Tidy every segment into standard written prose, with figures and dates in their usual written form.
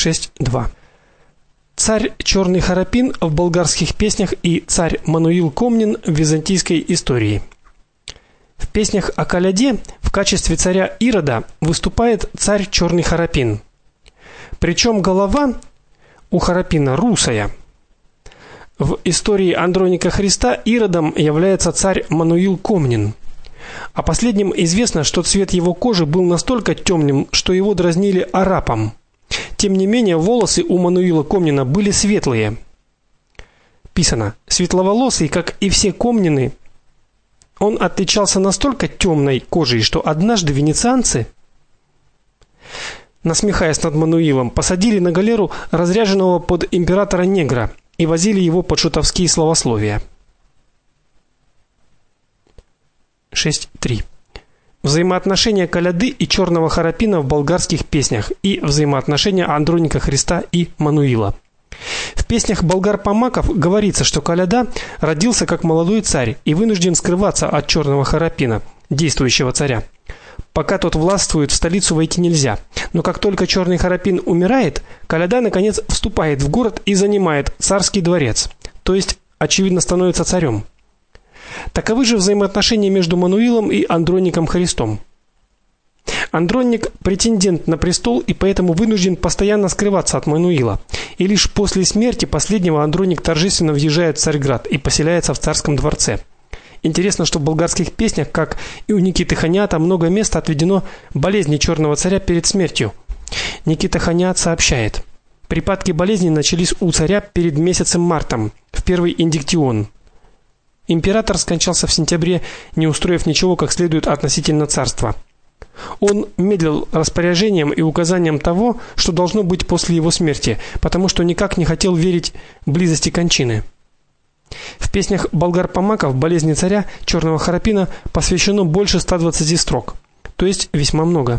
6.2. Царь Черный Харапин в болгарских песнях и царь Мануил Комнин в византийской истории. В песнях о Коляде в качестве царя Ирода выступает царь Черный Харапин. Причем голова у Харапина русая. В истории Андроника Христа Иродом является царь Мануил Комнин. О последнем известно, что цвет его кожи был настолько темным, что его дразнили арапом. Тем не менее, волосы у Мануила Комнина были светлые. Писано: светловолосый, как и все комнины, он отличался настолько темной кожей, что однажды венецианцы, насмехаясь над Мануилом, посадили на галеру разряженного под императора негра и возили его под шутовские словословия. 6.3. Взаимоотношения Коляды и Черного Харапина в болгарских песнях и взаимоотношения Андроника Христа и Мануила. В песнях болгар-помаков говорится, что Коляда родился как молодой царь и вынужден скрываться от Черного Харапина, действующего царя. Пока тот властвует, в столицу войти нельзя. Но как только Черный Харапин умирает, Коляда наконец вступает в город и занимает царский дворец, то есть очевидно становится царем. Таковы же взаимоотношения между Мануилом и Андроником Христом. Андроник претендент на престол и поэтому вынужден постоянно скрываться от Мануила. И лишь после смерти последнего Андроник торжественно въезжает в Царьград и поселяется в царском дворце. Интересно, что в болгарских песнях, как и у Никиты Ханята, много места отведено болезни черного царя перед смертью. Никита Ханят сообщает: припадки болезни начались у царя перед месяцем мартом, в первый индиктион. Император скончался в сентябре, не устроив ничего как следует относительно царства. Он медлил распоряжением и указанием того, что должно быть после его смерти, потому что никак не хотел верить близости кончины. В песнях болгар-помаков болезни царя Черного Харапина посвящено больше 120 строк, то есть весьма много.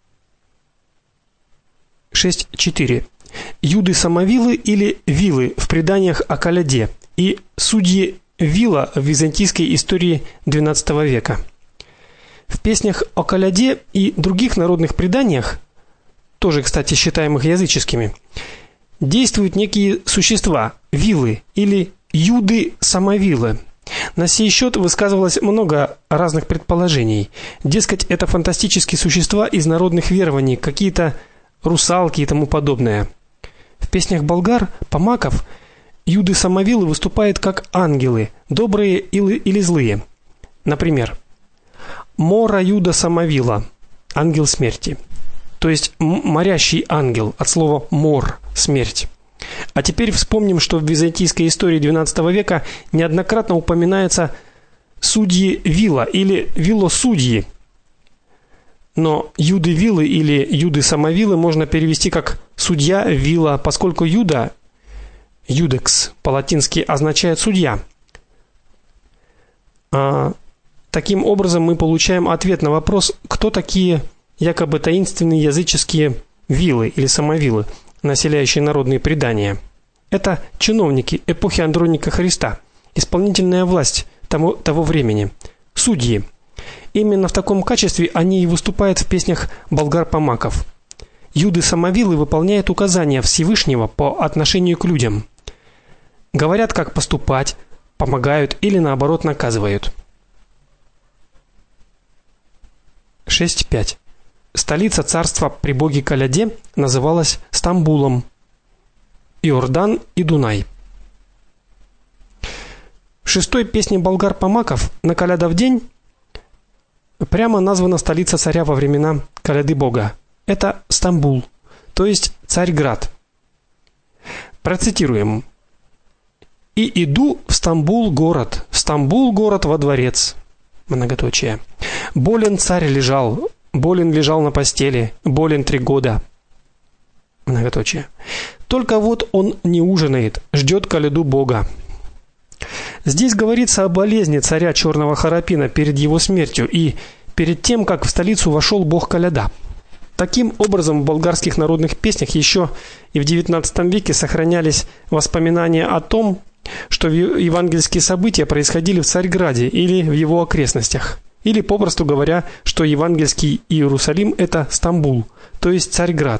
6.4. Юды-самовилы или вилы в преданиях о Коляде и судьи Вила в византийской истории XII века. В песнях о Коляде и других народных преданиях, тоже, кстати, считаемых языческими, действуют некие существа, вилы или юды-самовилы. На сей счет высказывалось много разных предположений. Дескать, это фантастические существа из народных верований, какие-то русалки и тому подобное. В песнях болгар-помаков юды-самовилы выступают как ангелы, добрые или злые. Например, Мора Юда-самовила, ангел смерти, то есть морящий ангел, от слова мор смерть. А теперь вспомним, что в византийской истории XII века неоднократно упоминаются судьи Вила или вилосудьи. Но юды-вилы или юды-самовилы можно перевести как судья Вила, поскольку Юда юдекс по-латински означает судья. Таким образом мы получаем ответ на вопрос, кто такие якобы таинственные языческие вилы или самовилы, населяющие народные предания. Это чиновники эпохи Андроника Христа, исполнительная власть того времени, судьи. Именно в таком качестве они и выступают в песнях болгар-помаков. Юды-самовилы выполняют указания Всевышнего по отношению к людям. Говорят, как поступать, помогают или наоборот наказывают. 6.5. Столица царства при боге Коляде называлась Стамбулом. Иордан и Дунай. В шестой песне болгар-помаков на Колядов день прямо названа столица царя во времена Коляды бога. Это Стамбул, то есть Царьград. Процитируем: «И иду в Стамбул город во дворец». Многоточие. Болен царь лежал на постели, болен 3 года. Многоточие. Только вот он не ужинает, ждет Коляду бога. Здесь говорится о болезни царя Черного Харапина перед его смертью и перед тем, как в столицу вошел бог Коляда. Таким образом, в болгарских народных песнях еще и в XIX веке сохранялись воспоминания о том, что евангельские события происходили в Царьграде или в его окрестностях, или, попросту говоря, что евангельский Иерусалим это Стамбул, то есть Царьград.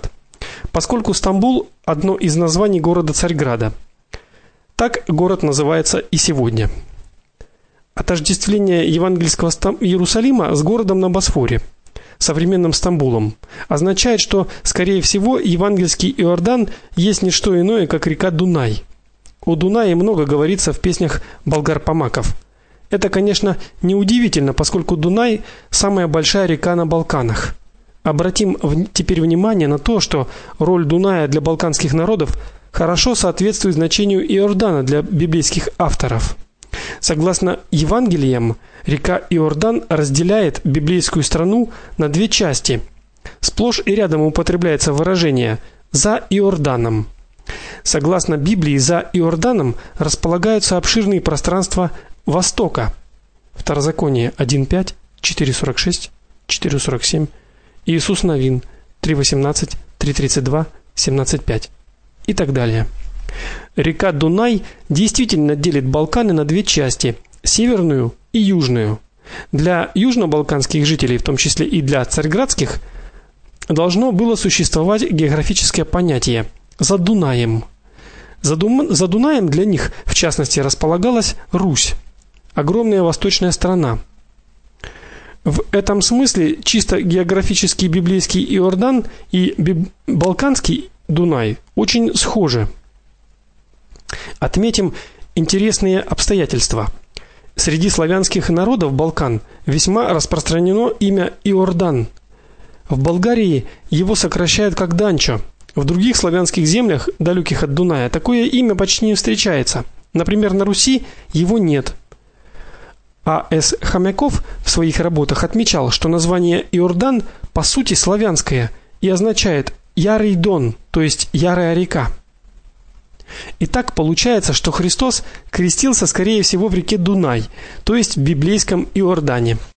поскольку Стамбул одно из названий города Царьграда. Так город называется и сегодня. Отождествление евангельского Иерусалима с городом на Босфоре, современным Стамбулом, означает, что, скорее всего, евангельский Иордан есть не что иное, как река Дунай. О Дунае много говорится в песнях болгар-помаков. Это, конечно, неудивительно, поскольку Дунай самая большая река на Балканах. Обратим теперь внимание на то, что роль Дуная для балканских народов хорошо соответствует значению Иордана для библейских авторов. Согласно Евангелиям, река Иордан разделяет библейскую страну на две части. Сплошь и рядом употребляется выражение «за Иорданом». Согласно Библии, за Иорданом располагаются обширные пространства Востока. Второзаконие 1:5, 4:46, 4:47. Иисус Навин 3:18, 3:32, 17:5 и так далее. Река Дунай действительно делит Балканы на две части: северную и южную. Для южно-балканских жителей, в том числе и для царьградских, должно было существовать географическое понятие за Дунаем. За Дунаем для них, в частности, располагалась Русь, огромная восточная страна. В этом смысле чисто географический библейский Иордан и балканский Дунай очень схожи. Отметим интересные обстоятельства. Среди славянских народов Балкан весьма распространено имя Иордан. В Болгарии его сокращают как Данчо. В других славянских землях, далеких от Дуная, такое имя почти не встречается. Например, на Руси его нет. А.С. Хомяков в своих работах отмечал, что название Иордан по сути славянское и означает «ярый дон», то есть «ярая река». Итак, получается, что Христос крестился, скорее всего, в реке Дунай, то есть в библейском Иордане.